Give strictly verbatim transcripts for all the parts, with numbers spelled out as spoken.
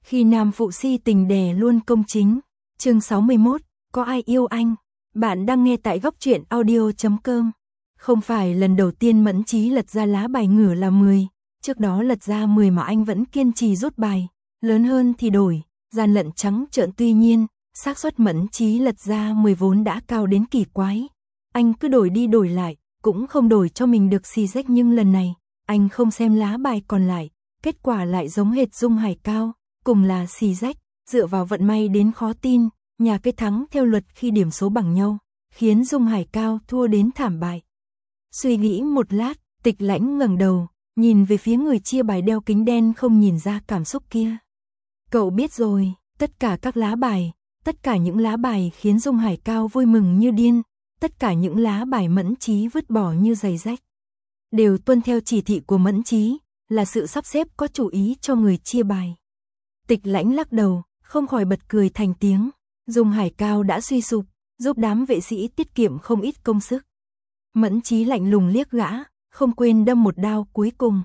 Khi nam phụ si tình đè luôn công chính. Chương sáu mươi mốt, có ai yêu anh? Bạn đang nghe tại góc truyện audio chấm com. Không phải lần đầu tiên Mẫn Chí lật ra lá bài ngửa là mười, trước đó lật ra mười mà anh vẫn kiên trì rút bài, lớn hơn thì đổi, gian lận trắng trợn. Tuy nhiên, xác suất Mẫn Chí lật ra mười vốn đã cao đến kỳ quái. Anh cứ đổi đi đổi lại, cũng không đổi cho mình được xì rách, nhưng lần này, anh không xem lá bài còn lại, kết quả lại giống hệt Dung Hải Cao, cùng là xì rách, dựa vào vận may đến khó tin, nhà cái thắng theo luật khi điểm số bằng nhau, khiến Dung Hải Cao thua đến thảm bại. Suy nghĩ một lát, Tịch Lãnh ngẩng đầu, nhìn về phía người chia bài đeo kính đen không nhìn ra cảm xúc kia. Cậu biết rồi, tất cả các lá bài, tất cả những lá bài khiến Dung Hải Cao vui mừng như điên, tất cả những lá bài Mẫn Chí vứt bỏ như giày rách, đều tuân theo chỉ thị của Mẫn Chí, là sự sắp xếp có chủ ý cho người chia bài. Tịch Lãnh lắc đầu, không khỏi bật cười thành tiếng. Dung Hải Cao đã suy sụp, giúp đám vệ sĩ tiết kiệm không ít công sức. Mẫn Chí lạnh lùng liếc gã, không quên đâm một đao cuối cùng.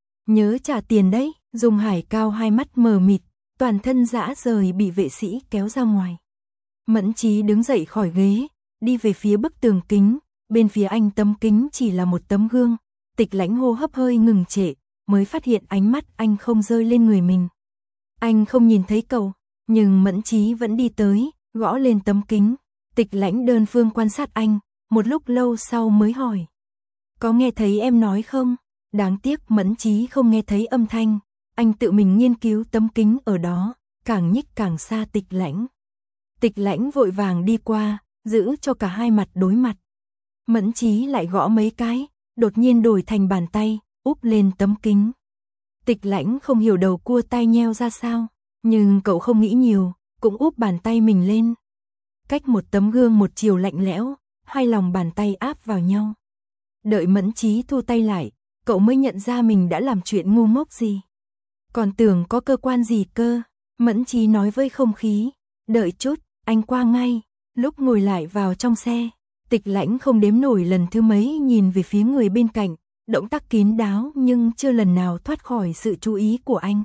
Nhớ trả tiền đấy. Dung Hải Cao hai mắt mờ mịt, toàn thân rã rời bị vệ sĩ kéo ra ngoài. Mẫn Chí đứng dậy khỏi ghế, đi về phía bức tường kính, bên phía anh tấm kính chỉ là một tấm gương. Tịch Lãnh hô hấp hơi ngừng trệ, mới phát hiện ánh mắt anh không rơi lên người mình. Anh không nhìn thấy cậu, nhưng Mẫn Chí vẫn đi tới, gõ lên tấm kính. Tịch Lãnh đơn phương quan sát anh, một lúc lâu sau mới hỏi. Có nghe thấy em nói không? Đáng tiếc Mẫn Chí không nghe thấy âm thanh, anh tự mình nghiên cứu tấm kính ở đó, càng nhích càng xa Tịch Lãnh. Tịch Lãnh vội vàng đi qua, giữ cho cả hai mặt đối mặt. Mẫn Chí lại gõ mấy cái, đột nhiên đổi thành bàn tay, úp lên tấm kính. Tịch Lãnh không hiểu đầu cua tai nheo ra sao, nhưng cậu không nghĩ nhiều, cũng úp bàn tay mình lên. Cách một tấm gương một chiều lạnh lẽo, hai lòng bàn tay áp vào nhau. Đợi Mẫn Chí thu tay lại, cậu mới nhận ra mình đã làm chuyện ngu ngốc gì. Còn tưởng có cơ quan gì cơ, Mẫn Chí nói với không khí. Đợi chút, anh qua ngay. Lúc ngồi lại vào trong xe, Tịch Lãnh không đếm nổi lần thứ mấy nhìn về phía người bên cạnh, động tác kín đáo nhưng chưa lần nào thoát khỏi sự chú ý của anh.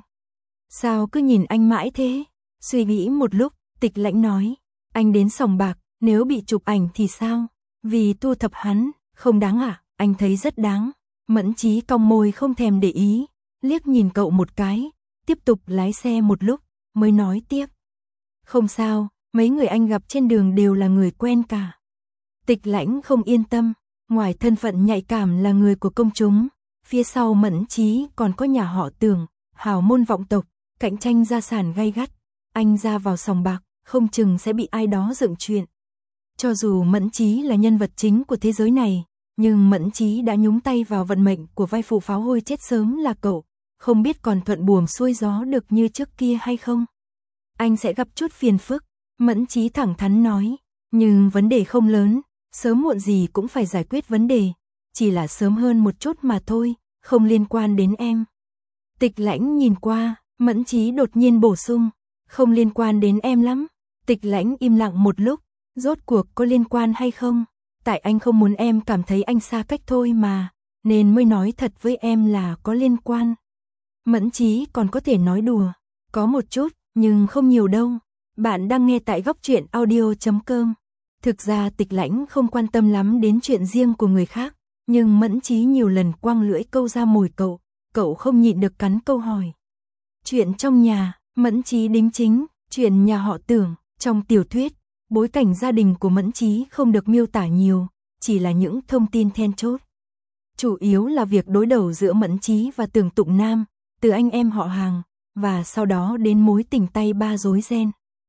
Sao cứ nhìn anh mãi thế? Suy nghĩ một lúc, Tịch Lãnh nói, anh đến sòng bạc, nếu bị chụp ảnh thì sao? Vì thu thập hắn, không đáng à? Anh thấy rất đáng. Mẫn Chí cong môi không thèm để ý, liếc nhìn cậu một cái, tiếp tục lái xe một lúc, mới nói tiếp. Không sao, mấy người anh gặp trên đường đều là người quen cả. Tịch Lãnh không yên tâm, ngoài thân phận nhạy cảm là người của công chúng, phía sau Mẫn Chí còn có nhà họ Tưởng, hào môn vọng tộc, cạnh tranh gia sản gay gắt. Anh ra vào sòng bạc, không chừng sẽ bị ai đó dựng chuyện. Cho dù Mẫn Chí là nhân vật chính của thế giới này, nhưng Mẫn Chí đã nhúng tay vào vận mệnh của vai phụ pháo hôi chết sớm là cậu, không biết còn thuận buồm xuôi gió được như trước kia hay không. Anh sẽ gặp chút phiền phức, Mẫn Chí thẳng thắn nói, nhưng vấn đề không lớn, sớm muộn gì cũng phải giải quyết vấn đề, chỉ là sớm hơn một chút mà thôi, không liên quan đến em. Tịch Lãnh nhìn qua, Mẫn Chí đột nhiên bổ sung, không liên quan đến em lắm. Tịch Lãnh im lặng một lúc, rốt cuộc có liên quan hay không? Tại anh không muốn em cảm thấy anh xa cách thôi mà, nên mới nói thật với em là có liên quan. Mẫn Chí còn có thể nói đùa, có một chút, nhưng không nhiều đâu. Bạn đang nghe tại góc truyện audio chấm com. Thực ra Tịch Lãnh không quan tâm lắm đến chuyện riêng của người khác, nhưng Mẫn Chí nhiều lần quăng lưỡi câu ra mồi cậu, cậu không nhịn được cắn câu hỏi. Chuyện trong nhà, Mẫn Chí đính chính, chuyện nhà họ Tưởng, trong tiểu thuyết, bối cảnh gia đình của Mẫn Chí không được miêu tả nhiều, chỉ là những thông tin then chốt. Chủ yếu là việc đối đầu giữa Mẫn Chí và Tưởng Tụng Nam, từ anh em họ hàng, và sau đó đến mối tình tay ba rối ren.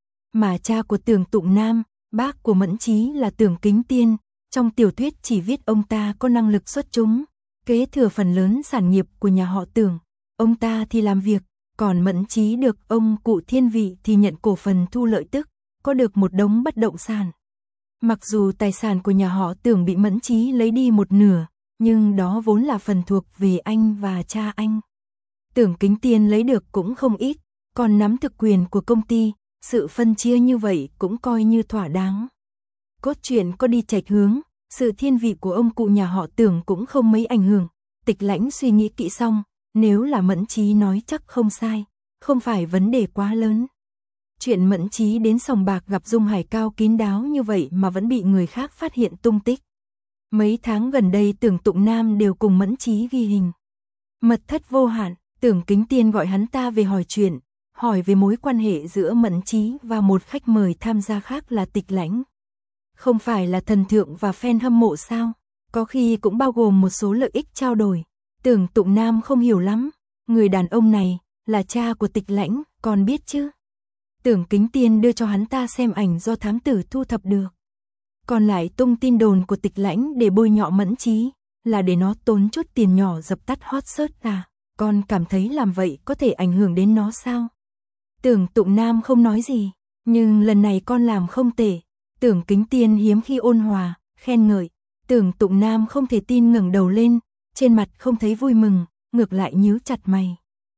Mà cha của Tưởng Tụng Nam, bác của Mẫn Chí là Tưởng Kính Tiên, trong tiểu thuyết chỉ viết ông ta có năng lực xuất chúng, kế thừa phần lớn sản nghiệp của nhà họ Tưởng. Ông ta thì làm việc, còn Mẫn Chí được ông cụ thiên vị thì nhận cổ phần thu lợi tức, có được một đống bất động sản. Mặc dù tài sản của nhà họ Tưởng bị Mẫn Chí lấy đi một nửa, nhưng đó vốn là phần thuộc về anh và cha anh. Tưởng Kính Tiên lấy được cũng không ít, còn nắm thực quyền của công ty, sự phân chia như vậy cũng coi như thỏa đáng. Cốt truyện có đi chệch hướng, sự thiên vị của ông cụ nhà họ Tưởng cũng không mấy ảnh hưởng. Tịch Lãnh suy nghĩ kỹ xong, nếu là Mẫn Chí nói chắc không sai, không phải vấn đề quá lớn. Chuyện Mẫn Chí đến sòng bạc gặp Dung Hải cao kín đáo như vậy mà vẫn bị người khác phát hiện tung tích. Mấy tháng gần đây Tưởng Tụng Nam đều cùng Mẫn Chí ghi hình. Mật thất vô hạn, Tưởng Kính Tiên gọi hắn ta về hỏi chuyện, hỏi về mối quan hệ giữa Mẫn Chí và một khách mời tham gia khác là Tịch Lãnh. Không phải là thần thượng và fan hâm mộ sao? Có khi cũng bao gồm một số lợi ích trao đổi. Tưởng Tụng Nam không hiểu lắm, người đàn ông này là cha của Tịch Lãnh, còn biết chứ? Tưởng Kính Tiên đưa cho hắn ta xem ảnh do thám tử thu thập được. Còn lại tung tin đồn của Tịch Lãnh để bôi nhọ Mẫn Chí, là để nó tốn chút tiền nhỏ dập tắt hot search à? Con cảm thấy làm vậy có thể ảnh hưởng đến nó sao? Tưởng Tụng Nam không nói gì, nhưng lần này con làm không tệ. Tưởng Kính Tiên hiếm khi ôn hòa, khen ngợi. Tưởng Tụng Nam không thể tin ngẩng đầu lên, trên mặt không thấy vui mừng, ngược lại nhíu chặt mày.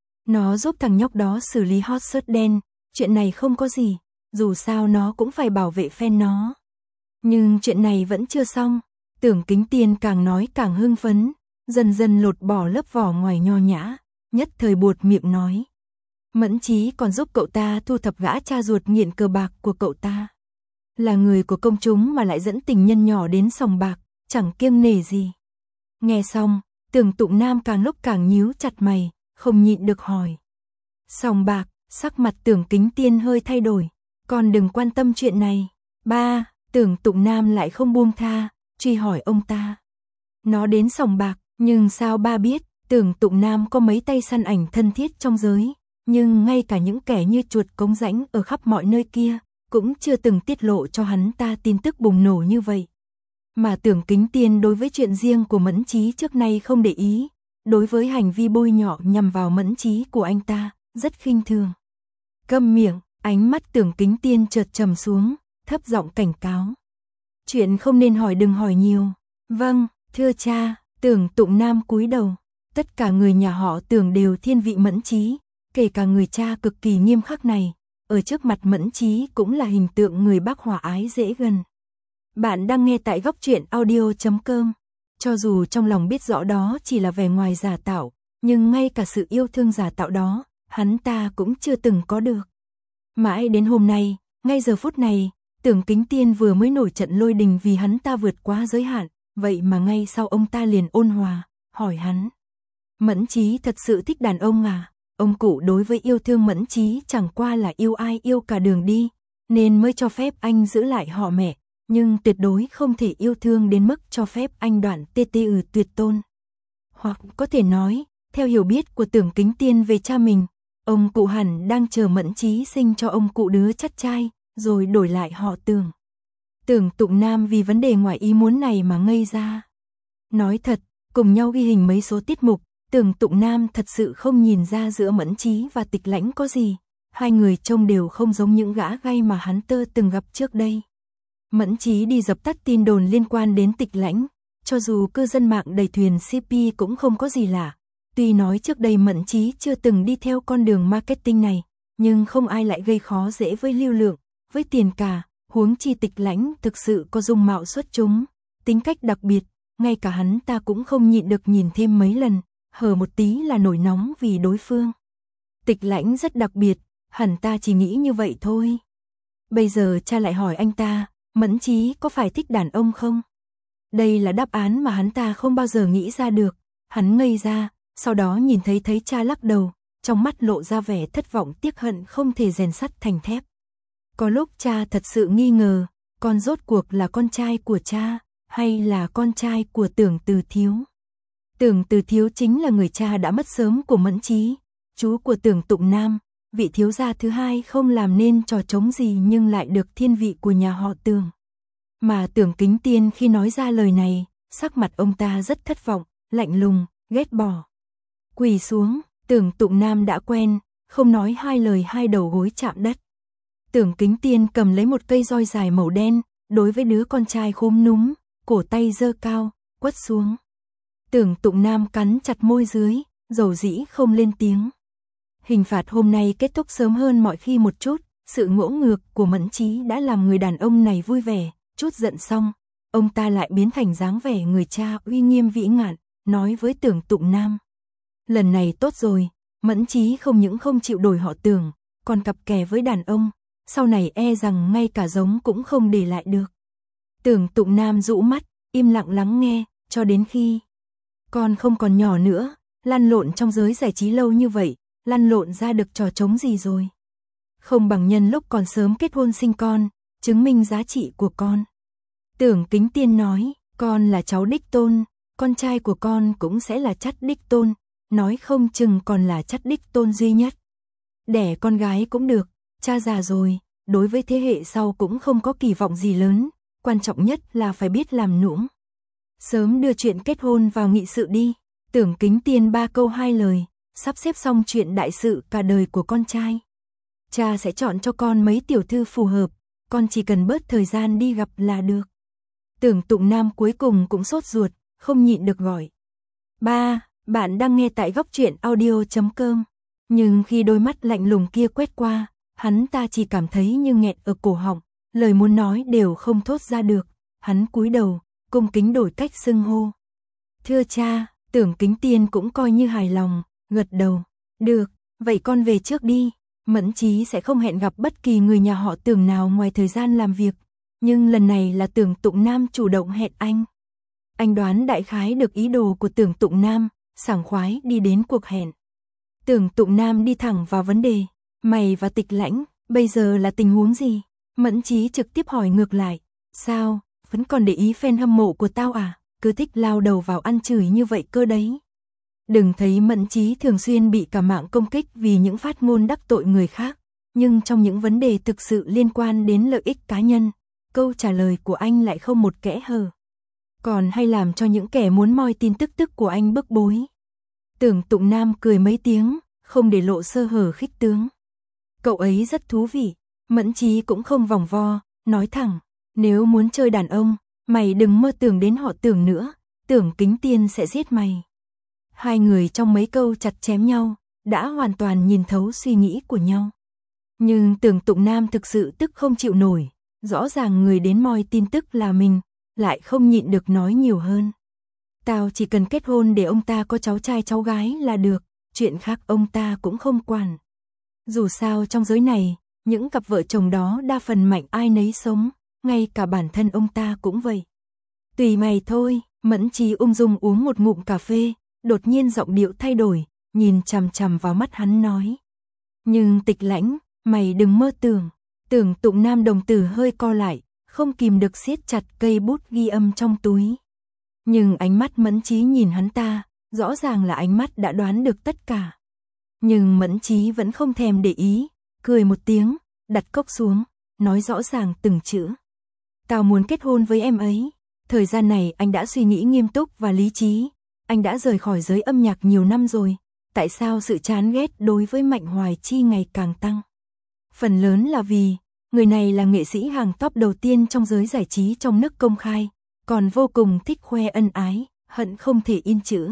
Nó giúp thằng nhóc đó xử lý hot search đen, chuyện này không có gì, dù sao nó cũng phải bảo vệ fan nó. Nhưng chuyện này vẫn chưa xong, Tưởng Kính Tiên càng nói càng hưng phấn, dần dần lột bỏ lớp vỏ ngoài nho nhã, nhất thời buột miệng nói. Mẫn Chí còn giúp cậu ta thu thập gã cha ruột nghiện cờ bạc của cậu ta. Là người của công chúng mà lại dẫn tình nhân nhỏ đến sòng bạc, chẳng kiêng nể gì. Nghe xong, Tưởng Tụng Nam càng lúc càng nhíu chặt mày, không nhịn được hỏi. Sòng bạc, sắc mặt Tưởng Kính Tiên hơi thay đổi. Con đừng quan tâm chuyện này. Ba, Tưởng Tụng Nam lại không buông tha, truy hỏi ông ta. Nó đến sòng bạc, nhưng sao ba biết? Tưởng Tụng Nam có mấy tay săn ảnh thân thiết trong giới, nhưng ngay cả những kẻ như chuột cống rãnh ở khắp mọi nơi kia, cũng chưa từng tiết lộ cho hắn ta tin tức bùng nổ như vậy. Mà Tưởng Kính Tiên đối với chuyện riêng của Mẫn Chí trước nay không để ý, đối với hành vi bôi nhọ nhằm vào Mẫn Chí của anh ta, rất khinh thường. Câm miệng, ánh mắt Tưởng Kính Tiên chợt trầm xuống, thấp giọng cảnh cáo. Chuyện không nên hỏi đừng hỏi nhiều. Vâng, thưa cha. Tưởng Tụng Nam cúi đầu. Tất cả người nhà họ Tưởng đều thiên vị Mẫn Chí, kể cả người cha cực kỳ nghiêm khắc này, ở trước mặt Mẫn Chí cũng là hình tượng người bác hòa ái dễ gần. Bạn đang nghe tại góc truyện audio chấm com. Cho dù trong lòng biết rõ đó chỉ là vẻ ngoài giả tạo, nhưng ngay cả sự yêu thương giả tạo đó, hắn ta cũng chưa từng có được. Mãi đến hôm nay, ngay giờ phút này, Tưởng Kính Tiên vừa mới nổi trận lôi đình vì hắn ta vượt quá giới hạn, vậy mà ngay sau ông ta liền ôn hòa, hỏi hắn. Mẫn Chí thật sự thích đàn ông à? Ông cụ đối với yêu thương Mẫn Chí chẳng qua là yêu ai yêu cả đường đi, nên mới cho phép anh giữ lại họ mẹ, nhưng tuyệt đối không thể yêu thương đến mức cho phép anh đoạn tê tê ừ tuyệt tôn. Hoặc có thể nói, theo hiểu biết của Tưởng Kính Tiên về cha mình, ông cụ hẳn đang chờ Mẫn Chí sinh cho ông cụ đứa chắt trai, rồi đổi lại họ Tưởng. Tưởng Tụng Nam vì vấn đề ngoài ý muốn này mà ngây ra. Nói thật, cùng nhau ghi hình mấy số tiết mục, Tưởng Tụng Nam thật sự không nhìn ra giữa Mẫn Chí và Tịch Lãnh có gì. Hai người trông đều không giống những gã gay mà hắn tơ từng gặp trước đây. Mẫn Chí đi dập tắt tin đồn liên quan đến Tịch Lãnh, cho dù cư dân mạng đầy thuyền xê pê cũng không có gì lạ. Tuy nói trước đây Mẫn Chí chưa từng đi theo con đường marketing này, nhưng không ai lại gây khó dễ với lưu lượng, với tiền cả, huống chi Tịch Lãnh thực sự có dung mạo xuất chúng, tính cách đặc biệt, ngay cả hắn ta cũng không nhịn được nhìn thêm mấy lần, hở một tí là nổi nóng vì đối phương. Tịch Lãnh rất đặc biệt, hẳn ta chỉ nghĩ như vậy thôi. Bây giờ cha lại hỏi anh ta, Mẫn Chí có phải thích đàn ông không? Đây là đáp án mà hắn ta không bao giờ nghĩ ra được. Hắn ngây ra, sau đó nhìn thấy thấy cha lắc đầu, trong mắt lộ ra vẻ thất vọng tiếc hận không thể rèn sắt thành thép. Có lúc cha thật sự nghi ngờ, con rốt cuộc là con trai của cha, hay là con trai của Tưởng Từ Thiếu. Tưởng Từ Thiếu chính là người cha đã mất sớm của Mẫn Chí, chú của Tưởng Tụng Nam, vị thiếu gia thứ hai không làm nên trò trống gì nhưng lại được thiên vị của nhà họ Tưởng. Mà Tưởng Kính Tiên khi nói ra lời này, sắc mặt ông ta rất thất vọng, lạnh lùng, ghét bỏ. Quỳ xuống, Tưởng Tụng Nam đã quen, không nói hai lời hai đầu gối chạm đất. Tưởng Kính Tiên cầm lấy một cây roi dài màu đen, đối với đứa con trai khúm núm, cổ tay giơ cao, quất xuống. Tưởng Tụng Nam cắn chặt môi dưới, dầu dĩ không lên tiếng. Hình phạt hôm nay kết thúc sớm hơn mọi khi một chút, sự ngỗ ngược của Mẫn Chí đã làm người đàn ông này vui vẻ, chút giận xong, ông ta lại biến thành dáng vẻ người cha uy nghiêm vĩ ngạn, nói với Tưởng Tụng Nam. Lần này tốt rồi, Mẫn Chí không những không chịu đổi họ Tưởng, còn cặp kè với đàn ông, sau này e rằng ngay cả giống cũng không để lại được. Tưởng Tụng Nam rũ mắt, im lặng lắng nghe, cho đến khi con không còn nhỏ nữa, lăn lộn trong giới giải trí lâu như vậy, lăn lộn ra được trò trống gì rồi. Không bằng nhân lúc còn sớm kết hôn sinh con, chứng minh giá trị của con. Tưởng Kính Tiên nói, con là cháu đích tôn, con trai của con cũng sẽ là chắt đích tôn, nói không chừng còn là chắt đích tôn duy nhất. Đẻ con gái cũng được, cha già rồi, đối với thế hệ sau cũng không có kỳ vọng gì lớn, quan trọng nhất là phải biết làm nũng. Sớm đưa chuyện kết hôn vào nghị sự đi. Tưởng Kính Tiên ba câu hai lời, sắp xếp xong chuyện đại sự cả đời của con trai. Cha sẽ chọn cho con mấy tiểu thư phù hợp, con chỉ cần bớt thời gian đi gặp là được. Tưởng Tụng Nam cuối cùng cũng sốt ruột, không nhịn được gọi. Ba, bạn đang nghe tại góc truyện audio chấm com. Nhưng khi đôi mắt lạnh lùng kia quét qua, hắn ta chỉ cảm thấy như nghẹt ở cổ họng, lời muốn nói đều không thốt ra được. Hắn cúi đầu, cung kính đổi cách xưng hô. Thưa cha. Tưởng Kính Tiên cũng coi như hài lòng, gật đầu. Được, vậy con về trước đi. Mẫn Chí sẽ không hẹn gặp bất kỳ người nhà họ Tưởng nào ngoài thời gian làm việc. Nhưng lần này là Tưởng Tụng Nam chủ động hẹn anh. Anh đoán đại khái được ý đồ của Tưởng Tụng Nam, sảng khoái đi đến cuộc hẹn. Tưởng Tụng Nam đi thẳng vào vấn đề. Mày và Tịch Lãnh, bây giờ là tình huống gì? Mẫn Chí trực tiếp hỏi ngược lại. Sao, vẫn còn để ý fan hâm mộ của tao à? Cứ thích lao đầu vào ăn chửi như vậy cơ đấy. Đừng thấy Mẫn Chí thường xuyên bị cả mạng công kích vì những phát ngôn đắc tội người khác, nhưng trong những vấn đề thực sự liên quan đến lợi ích cá nhân, câu trả lời của anh lại không một kẽ hở. Còn hay làm cho những kẻ muốn moi tin tức tức của anh bức bối. Tưởng Tụng Nam cười mấy tiếng, không để lộ sơ hở khích tướng. Cậu ấy rất thú vị. Mẫn Chí cũng không vòng vo, nói thẳng, nếu muốn chơi đàn ông, mày đừng mơ tưởng đến họ Tưởng nữa, Tưởng Kính Tiên sẽ giết mày. Hai người trong mấy câu chặt chém nhau, đã hoàn toàn nhìn thấu suy nghĩ của nhau. Nhưng Tưởng Tụng Nam thực sự tức không chịu nổi, rõ ràng người đến moi tin tức là mình, lại không nhịn được nói nhiều hơn. Tao chỉ cần kết hôn để ông ta có cháu trai cháu gái là được, chuyện khác ông ta cũng không quản. Dù sao trong giới này, những cặp vợ chồng đó đa phần mạnh ai nấy sống, ngay cả bản thân ông ta cũng vậy. Tùy mày thôi. Mẫn Chí ung dung uống một ngụm cà phê, đột nhiên giọng điệu thay đổi, nhìn chằm chằm vào mắt hắn nói. Nhưng Tịch Lãnh, mày đừng mơ tưởng. Tưởng Tụng Nam đồng tử hơi co lại, không kìm được siết chặt cây bút ghi âm trong túi. Nhưng ánh mắt Mẫn Chí nhìn hắn ta, rõ ràng là ánh mắt đã đoán được tất cả. Nhưng Mẫn Chí vẫn không thèm để ý, cười một tiếng, đặt cốc xuống, nói rõ ràng từng chữ. Tao muốn kết hôn với em ấy. Thời gian này anh đã suy nghĩ nghiêm túc và lý trí, anh đã rời khỏi giới âm nhạc nhiều năm rồi, tại sao sự chán ghét đối với Mạnh Hoài Chi ngày càng tăng? Phần lớn là vì, người này là nghệ sĩ hàng top đầu tiên trong giới giải trí trong nước công khai, còn vô cùng thích khoe ân ái, hận không thể in chữ.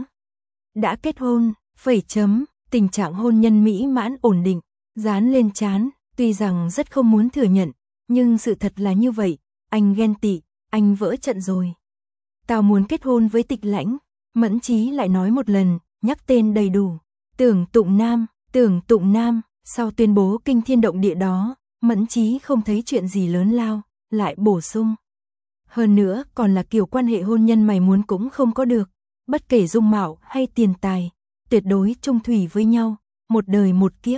Đã kết hôn, phẩy chấm, tình trạng hôn nhân mỹ mãn ổn định, dán lên trán, tuy rằng rất không muốn thừa nhận, nhưng sự thật là như vậy, anh ghen tị. Anh vỡ trận rồi. Tao muốn kết hôn với Tịch Lãnh. Mẫn Chí lại nói một lần, nhắc tên đầy đủ. Tưởng Tụng Nam, Tưởng Tụng Nam. Sau tuyên bố kinh thiên động địa đó, Mẫn Chí không thấy chuyện gì lớn lao, lại bổ sung. Hơn nữa còn là kiểu quan hệ hôn nhân mày muốn cũng không có được. Bất kể dung mạo hay tiền tài, tuyệt đối chung thủy với nhau, một đời một kiếp.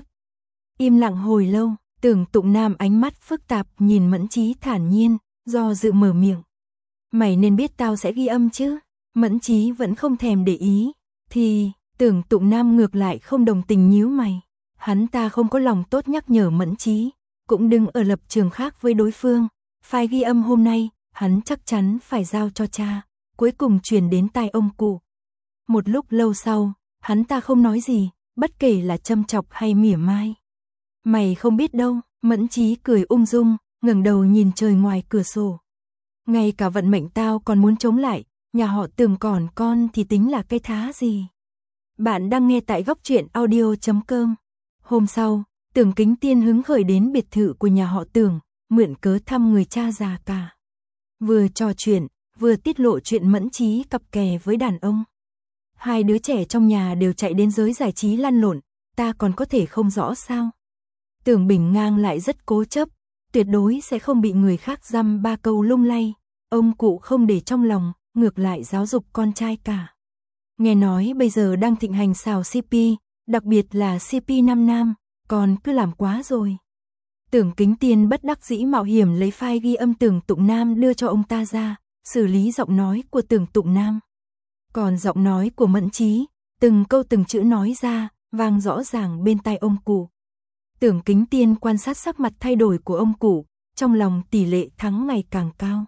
Im lặng hồi lâu, Tưởng Tụng Nam ánh mắt phức tạp nhìn Mẫn Chí thản nhiên, do dự mở miệng. Mày nên biết tao sẽ ghi âm chứ. Mẫn Chí vẫn không thèm để ý. Thì, Tưởng Tụng Nam ngược lại không đồng tình nhíu mày. Hắn ta không có lòng tốt nhắc nhở Mẫn Chí, cũng đừng ở lập trường khác với đối phương. File ghi âm hôm nay, hắn chắc chắn phải giao cho cha, cuối cùng truyền đến tai ông cụ. Một lúc lâu sau, hắn ta không nói gì, bất kể là châm chọc hay mỉa mai. Mày không biết đâu. Mẫn Chí cười ung dung, ngẩng đầu nhìn trời ngoài cửa sổ. Ngay cả vận mệnh tao còn muốn chống lại, nhà họ Tưởng còn con thì tính là cái thá gì. Bạn đang nghe tại góc truyện audio chấm com. Hôm sau, Tưởng Kính Tiên hứng khởi đến biệt thự của nhà họ Tưởng, mượn cớ thăm người cha già cả. Vừa trò chuyện, vừa tiết lộ chuyện Mẫn Chí cặp kè với đàn ông. Hai đứa trẻ trong nhà đều chạy đến giới giải trí lăn lộn, ta còn có thể không rõ sao? Tưởng Bình Ngang lại rất cố chấp, tuyệt đối sẽ không bị người khác dăm ba câu lung lay. Ông cụ không để trong lòng, ngược lại giáo dục con trai cả. Nghe nói bây giờ đang thịnh hành xào xê pê, đặc biệt là xê pê nam nam, còn cứ làm quá rồi. Tưởng Kính Tiên bất đắc dĩ mạo hiểm lấy file ghi âm Tưởng Tụng Nam đưa cho ông ta ra, xử lý giọng nói của Tưởng Tụng Nam. Còn giọng nói của Mẫn Chí, từng câu từng chữ nói ra, vang rõ ràng bên tai ông cụ. Tưởng Kính Tiên quan sát sắc mặt thay đổi của ông cụ, trong lòng tỷ lệ thắng ngày càng cao.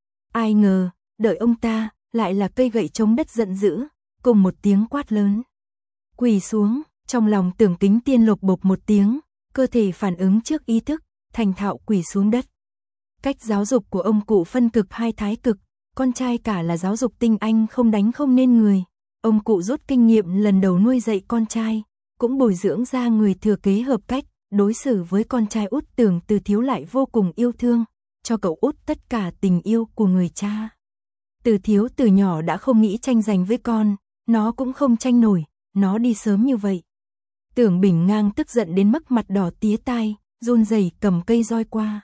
Ai ngờ, đợi ông ta, lại là cây gậy chống đất giận dữ, cùng một tiếng quát lớn. Quỳ xuống, trong lòng Tưởng Kính Tiên lột bột một tiếng, cơ thể phản ứng trước ý thức, thành thạo quỳ xuống đất. Cách giáo dục của ông cụ phân cực hai thái cực, con trai cả là giáo dục tinh anh không đánh không nên người. Ông cụ rút kinh nghiệm lần đầu nuôi dạy con trai, cũng bồi dưỡng ra người thừa kế hợp cách, đối xử với con trai út Tưởng Từ Thiếu lại vô cùng yêu thương, cho cậu út tất cả tình yêu của người cha. Từ Thiếu từ nhỏ đã không nghĩ tranh giành với con, nó cũng không tranh nổi, nó đi sớm như vậy. Tưởng Bình Ngang tức giận đến mức mặt đỏ tía tai, run rẩy cầm cây roi qua.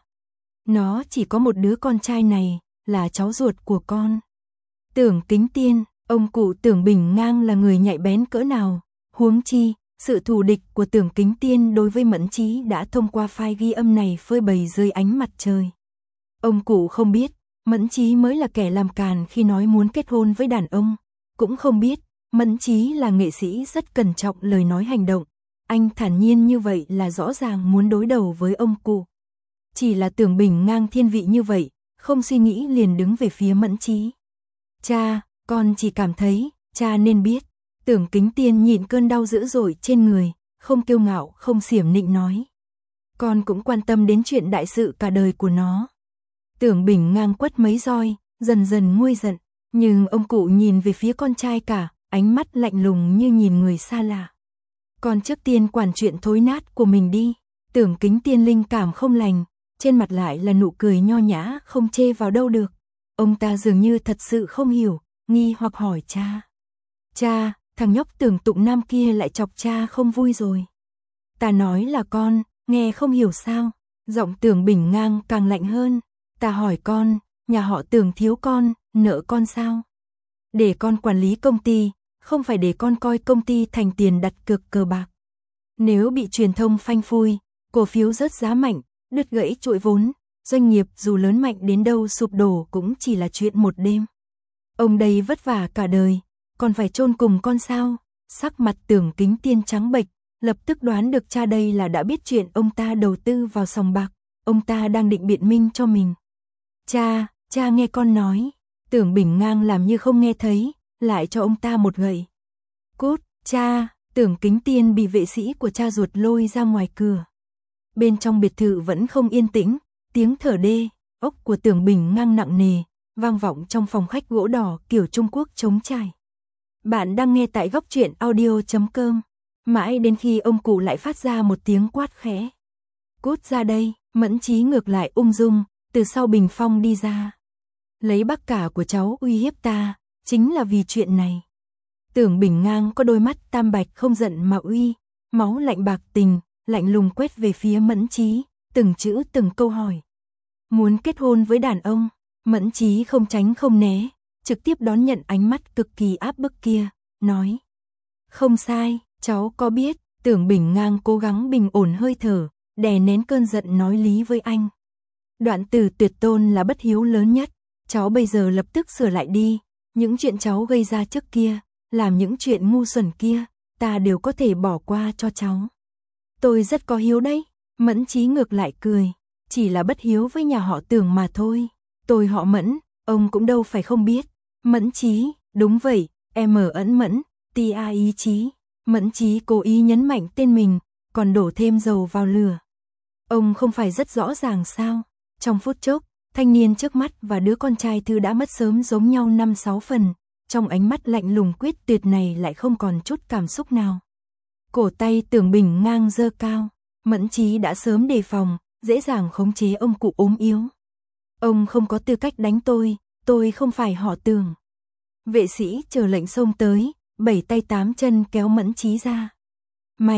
Nó chỉ có một đứa con trai này, là cháu ruột của con. Tưởng Kính Tiên, ông cụ Tưởng Bình Ngang là người nhạy bén cỡ nào, huống chi, sự thù địch của Tưởng Kính Tiên đối với Mẫn Chí đã thông qua file ghi âm này phơi bày dưới ánh mặt trời. Ông cụ không biết, Mẫn Chí mới là kẻ làm càn khi nói muốn kết hôn với đàn ông, cũng không biết, Mẫn Chí là nghệ sĩ rất cẩn trọng lời nói hành động. Anh thản nhiên như vậy là rõ ràng muốn đối đầu với ông cụ. Chỉ là Tưởng Bình Ngang thiên vị như vậy, không suy nghĩ liền đứng về phía Mẫn Chí. Cha, con chỉ cảm thấy, cha nên biết. Tưởng Kính Tiên nhịn cơn đau dữ dội trên người, không kiêu ngạo, không xiểm nịnh nói. Con cũng quan tâm đến chuyện đại sự cả đời của nó. Tưởng Bình Ngang quất mấy roi, dần dần nguôi giận, nhưng ông cụ nhìn về phía con trai cả, ánh mắt lạnh lùng như nhìn người xa lạ. Con trước tiên quản chuyện thối nát của mình đi. Tưởng Kính Tiên linh cảm không lành, trên mặt lại là nụ cười nho nhã không chê vào đâu được. Ông ta dường như thật sự không hiểu, nghi hoặc hỏi cha. Cha, thằng nhóc Tưởng Tụng Nam kia lại chọc cha không vui rồi. Ta nói là con, nghe không hiểu sao. Giọng Tưởng Bình Ngang càng lạnh hơn. Ta hỏi con, nhà họ Tưởng thiếu con, nợ con sao? Để con quản lý công ty, không phải để con coi công ty thành tiền đặt cược cờ bạc. Nếu bị truyền thông phanh phui, cổ phiếu rớt giá mạnh, đứt gãy chuỗi vốn, doanh nghiệp dù lớn mạnh đến đâu sụp đổ cũng chỉ là chuyện một đêm. Ông đây vất vả cả đời, còn phải chôn cùng con sao? Sắc mặt Tưởng Kính Tiên trắng bệch, lập tức đoán được cha đây là đã biết chuyện ông ta đầu tư vào sòng bạc, ông ta đang định biện minh cho mình. Cha, cha nghe con nói. Tưởng Bình Ngang làm như không nghe thấy, lại cho ông ta một gậy. Cút, cha. Tưởng Kính Tiên bị vệ sĩ của cha ruột lôi ra ngoài cửa. Bên trong biệt thự vẫn không yên tĩnh, tiếng thở đê, ốc của Tưởng Bình Ngang nặng nề, vang vọng trong phòng khách gỗ đỏ kiểu Trung Quốc trống trải. Bạn đang nghe tại góc truyện audio chấm com. Mãi đến khi ông cụ lại phát ra một tiếng quát khẽ. Cút ra đây. Mẫn Chí ngược lại ung dung, từ sau bình phong đi ra. Lấy bác cả của cháu uy hiếp ta, chính là vì chuyện này. Tưởng Bình Ngang có đôi mắt tam bạch không giận mà uy, máu lạnh bạc tình, lạnh lùng quét về phía Mẫn Chí, từng chữ từng câu hỏi. Muốn kết hôn với đàn ông? Mẫn Chí không tránh không né, trực tiếp đón nhận ánh mắt cực kỳ áp bức kia, nói. Không sai, cháu có biết. Tưởng Bình Ngang cố gắng bình ổn hơi thở, đè nén cơn giận nói lý với anh. Đoạn từ tuyệt tôn là bất hiếu lớn nhất, cháu bây giờ lập tức sửa lại đi, những chuyện cháu gây ra trước kia, làm những chuyện ngu xuẩn kia, ta đều có thể bỏ qua cho cháu. Tôi rất có hiếu đấy. Mẫn Chí ngược lại cười, chỉ là bất hiếu với nhà họ Tưởng mà thôi. Tôi họ Mẫn, ông cũng đâu phải không biết. Mẫn Chí, đúng vậy, em ở ẩn Mẫn, ti a ý chí. Mẫn Chí cố ý nhấn mạnh tên mình, còn đổ thêm dầu vào lửa. Ông không phải rất rõ ràng sao? Trong phút chốc, thanh niên trước mắt và đứa con trai Thư đã mất sớm giống nhau năm sáu phần, trong ánh mắt lạnh lùng quyết tuyệt này lại không còn chút cảm xúc nào. Cổ tay Tưởng Bình Ngang giơ cao, Mẫn Chí đã sớm đề phòng, dễ dàng khống chế ông cụ ốm yếu. Ông không có tư cách đánh tôi, tôi không phải họ Tưởng. Vệ sĩ chờ lệnh xông tới, bảy tay tám chân kéo Mẫn Chí ra. Mày,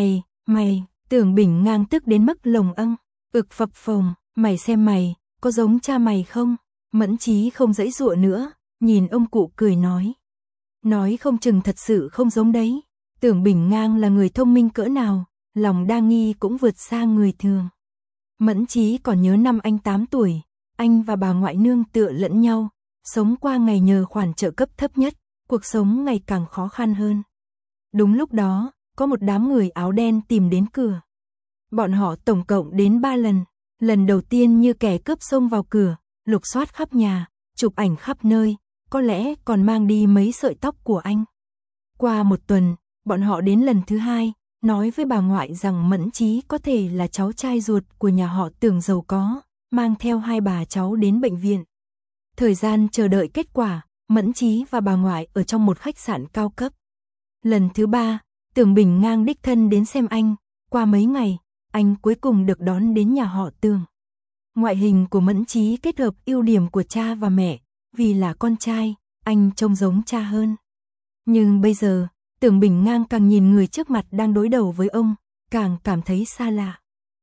Mày, Tưởng Bình Ngang tức đến mức lồng âng, ực phập phồng, mày xem mày, có giống cha mày không? Mẫn Chí không giãy giụa nữa, nhìn ông cụ cười nói. Nói không chừng thật sự không giống đấy. Tưởng Bình Ngang là người thông minh cỡ nào, lòng đa nghi cũng vượt xa người thường. Mẫn Chí còn nhớ năm anh tám tuổi, anh và bà ngoại nương tựa lẫn nhau, sống qua ngày nhờ khoản trợ cấp thấp nhất, cuộc sống ngày càng khó khăn hơn. Đúng lúc đó, có một đám người áo đen tìm đến cửa. Bọn họ tổng cộng đến ba lần, lần đầu tiên như kẻ cướp xông vào cửa, lục soát khắp nhà, chụp ảnh khắp nơi, có lẽ còn mang đi mấy sợi tóc của anh. Qua một tuần, bọn họ đến lần thứ hai, nói với bà ngoại rằng Mẫn Chí có thể là cháu trai ruột của nhà họ Tưởng giàu có, mang theo hai bà cháu đến bệnh viện. Thời gian chờ đợi kết quả, Mẫn Chí và bà ngoại ở trong một khách sạn cao cấp. Lần thứ ba, Tưởng Bình Ngang đích thân đến xem anh, qua mấy ngày, anh cuối cùng được đón đến nhà họ Tưởng. Ngoại hình của Mẫn Chí kết hợp ưu điểm của cha và mẹ, vì là con trai, anh trông giống cha hơn. Nhưng bây giờ, Tưởng Bình Ngang càng nhìn người trước mặt đang đối đầu với ông, càng cảm thấy xa lạ.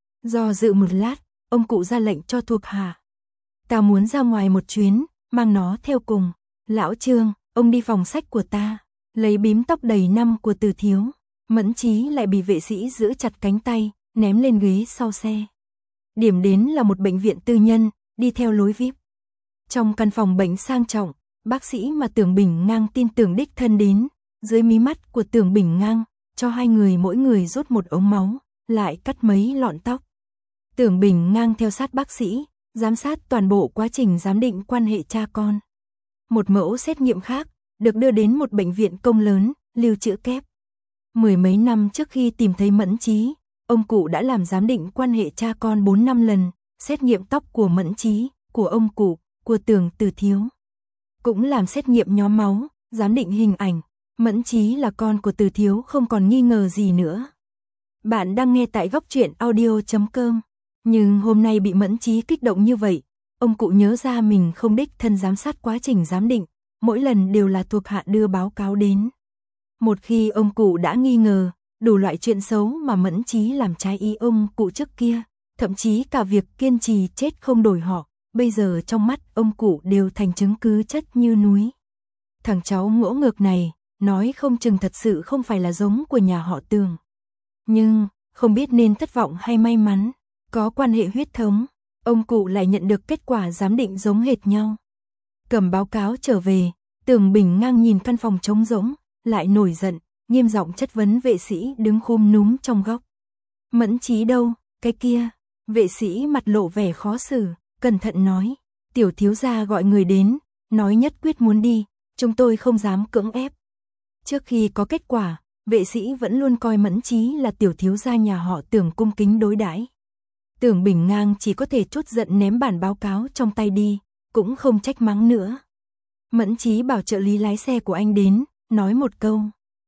Do dự một lát, ông cụ ra lệnh cho thuộc hạ. Ta muốn ra ngoài một chuyến, mang nó theo cùng. Lão Trương, ông đi phòng sách của ta, lấy bím tóc đầy năm của Từ thiếu. Mẫn Chí lại bị vệ sĩ giữ chặt cánh tay, ném lên ghế sau xe. Điểm đến là một bệnh viện tư nhân, đi theo lối vi ai pi. Trong căn phòng bệnh sang trọng, bác sĩ mà Tưởng Bình Ngang tin tưởng đích thân đến, dưới mí mắt của Tưởng Bình Ngang, cho hai người mỗi người rút một ống máu, lại cắt mấy lọn tóc. Tưởng Bình Ngang theo sát bác sĩ, giám sát toàn bộ quá trình giám định quan hệ cha con. Một mẫu xét nghiệm khác, được đưa đến một bệnh viện công lớn, lưu trữ kép. Mười mấy năm trước khi tìm thấy Mẫn Chí, ông cụ đã làm giám định quan hệ cha con bốn năm lần, xét nghiệm tóc của Mẫn Chí, của ông cụ, của Tưởng Từ thiếu. Cũng làm xét nghiệm nhóm máu, giám định hình ảnh, Mẫn Chí là con của Từ thiếu không còn nghi ngờ gì nữa. Bạn đang nghe tại góc truyện audio chấm com, nhưng hôm nay bị Mẫn Chí kích động như vậy, ông cụ nhớ ra mình không đích thân giám sát quá trình giám định, mỗi lần đều là thuộc hạ đưa báo cáo đến. Một khi ông cụ đã nghi ngờ, đủ loại chuyện xấu mà Mẫn Chí làm trái ý ông cụ trước kia, thậm chí cả việc kiên trì chết không đổi họ, bây giờ trong mắt ông cụ đều thành chứng cứ chất như núi. Thằng cháu ngỗ ngược này, nói không chừng thật sự không phải là giống của nhà họ Tưởng. Nhưng, không biết nên thất vọng hay may mắn, có quan hệ huyết thống, ông cụ lại nhận được kết quả giám định giống hệt nhau. Cầm báo cáo trở về, Tưởng Bình Ngang nhìn căn phòng trống rỗng, lại nổi giận, nghiêm giọng chất vấn vệ sĩ đứng khum núm trong góc. Mẫn Chí đâu, cái kia? Vệ sĩ mặt lộ vẻ khó xử, cẩn thận nói, tiểu thiếu gia gọi người đến, nói nhất quyết muốn đi, chúng tôi không dám cưỡng ép. Trước khi có kết quả, vệ sĩ vẫn luôn coi Mẫn Chí là tiểu thiếu gia nhà họ Tưởng cung kính đối đãi. Tưởng Bình Ngang chỉ có thể trút giận ném bản báo cáo trong tay đi, cũng không trách mắng nữa. Mẫn Chí bảo trợ lý lái xe của anh đến, nói một câu.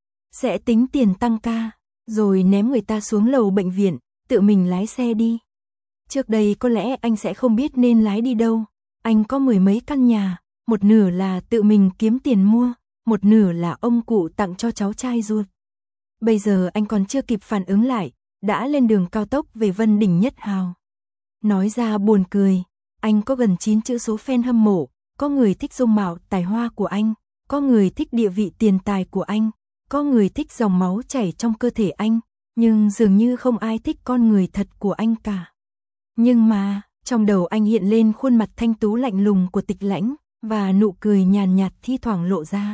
Sẽ tính tiền tăng ca, rồi ném người ta xuống lầu bệnh viện, tự mình lái xe đi. Trước đây có lẽ anh sẽ không biết nên lái đi đâu, anh có mười mấy căn nhà, một nửa là tự mình kiếm tiền mua, một nửa là ông cụ tặng cho cháu trai ruột. Bây giờ anh còn chưa kịp phản ứng lại, đã lên đường cao tốc về Vân Đỉnh Nhất Hào. Nói ra buồn cười, anh có gần chín chữ số fan hâm mộ, có người thích dung mạo tài hoa của anh, có người thích địa vị tiền tài của anh, có người thích dòng máu chảy trong cơ thể anh, nhưng dường như không ai thích con người thật của anh cả. Nhưng mà, trong đầu anh hiện lên khuôn mặt thanh tú lạnh lùng của Tịch Lãnh, và nụ cười nhàn nhạt thi thoảng lộ ra.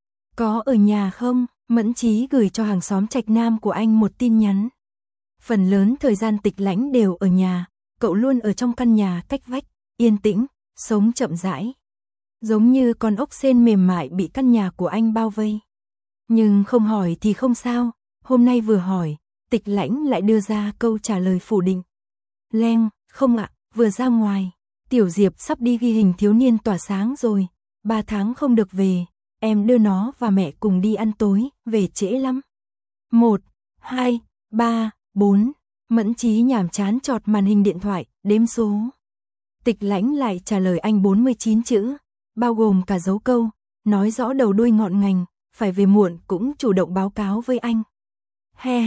Có ở nhà không? Mẫn Chí gửi cho hàng xóm Trạch Nam của anh một tin nhắn. Phần lớn thời gian Tịch Lãnh đều ở nhà, cậu luôn ở trong căn nhà cách vách, yên tĩnh, sống chậm rãi. Giống như con ốc sên mềm mại bị căn nhà của anh bao vây. Nhưng không hỏi thì không sao, hôm nay vừa hỏi, Tịch Lãnh lại đưa ra câu trả lời phủ định. Leng, không ạ, vừa ra ngoài, Tiểu Diệp sắp đi ghi hình thiếu niên tỏa sáng rồi, ba tháng không được về, em đưa nó và mẹ cùng đi ăn tối, về trễ lắm. Một, hai, ba, bốn, Mẫn Chí nhàm chán chọt màn hình điện thoại, đếm số. Tịch Lãnh lại trả lời anh bốn mươi chín chữ, bao gồm cả dấu câu, nói rõ đầu đuôi ngọn ngành, phải về muộn cũng chủ động báo cáo với anh. He he,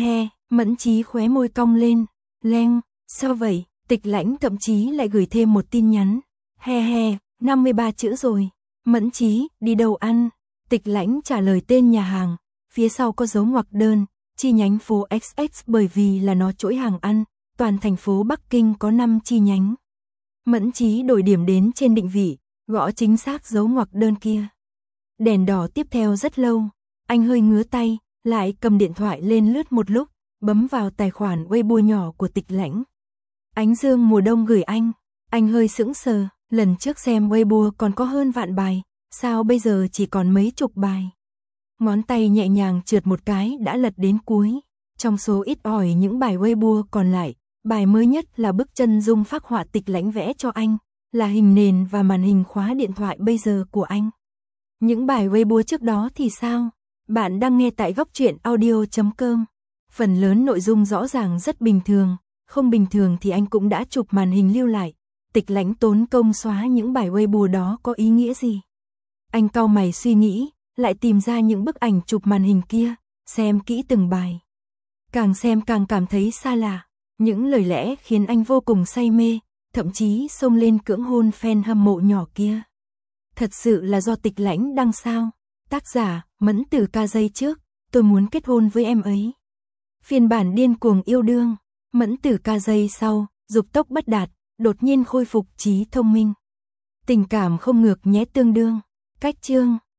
Mẫn Chí khóe môi cong lên, leng, sao vậy? Tịch Lãnh thậm chí lại gửi thêm một tin nhắn. He he, năm mươi ba chữ rồi. Mẫn Chí, đi đâu ăn? Tịch Lãnh trả lời tên nhà hàng, phía sau có dấu ngoặc đơn, chi nhánh phố ích ích bởi vì là nó chuỗi hàng ăn, toàn thành phố Bắc Kinh có năm chi nhánh. Mẫn Chí đổi điểm đến trên định vị, gõ chính xác dấu ngoặc đơn kia. Đèn đỏ tiếp theo rất lâu, anh hơi ngứa tay, lại cầm điện thoại lên lướt một lúc, bấm vào tài khoản Weibo nhỏ của Tịch Lãnh. Ánh dương mùa đông gửi anh, anh hơi sững sờ, lần trước xem Weibo còn có hơn vạn bài, sao bây giờ chỉ còn mấy chục bài. Ngón tay nhẹ nhàng trượt một cái đã lật đến cuối, trong số ít ỏi những bài Weibo còn lại, bài mới nhất là bức chân dung phác họa Tịch Lãnh vẽ cho anh, là hình nền và màn hình khóa điện thoại bây giờ của anh. Những bài Weibo trước đó thì sao? Bạn đang nghe tại góc truyện audio chấm com. Phần lớn nội dung rõ ràng rất bình thường, không bình thường thì anh cũng đã chụp màn hình lưu lại. Tịch Lãnh tốn công xóa những bài Weibo đó có ý nghĩa gì? Anh cau mày suy nghĩ, lại tìm ra những bức ảnh chụp màn hình kia, xem kỹ từng bài. Càng xem càng cảm thấy xa lạ, những lời lẽ khiến anh vô cùng say mê, thậm chí xông lên cưỡng hôn fan hâm mộ nhỏ kia. Thật sự là do Tịch Lãnh đăng sao? Tác giả, Mẫn Tử Ca giây trước, tôi muốn kết hôn với em ấy. Phiên bản điên cuồng yêu đương, Mẫn Tử Ca giây sau, dục tốc bất đạt, đột nhiên khôi phục trí thông minh. Tình cảm không ngược nhé tương đương, cách chương.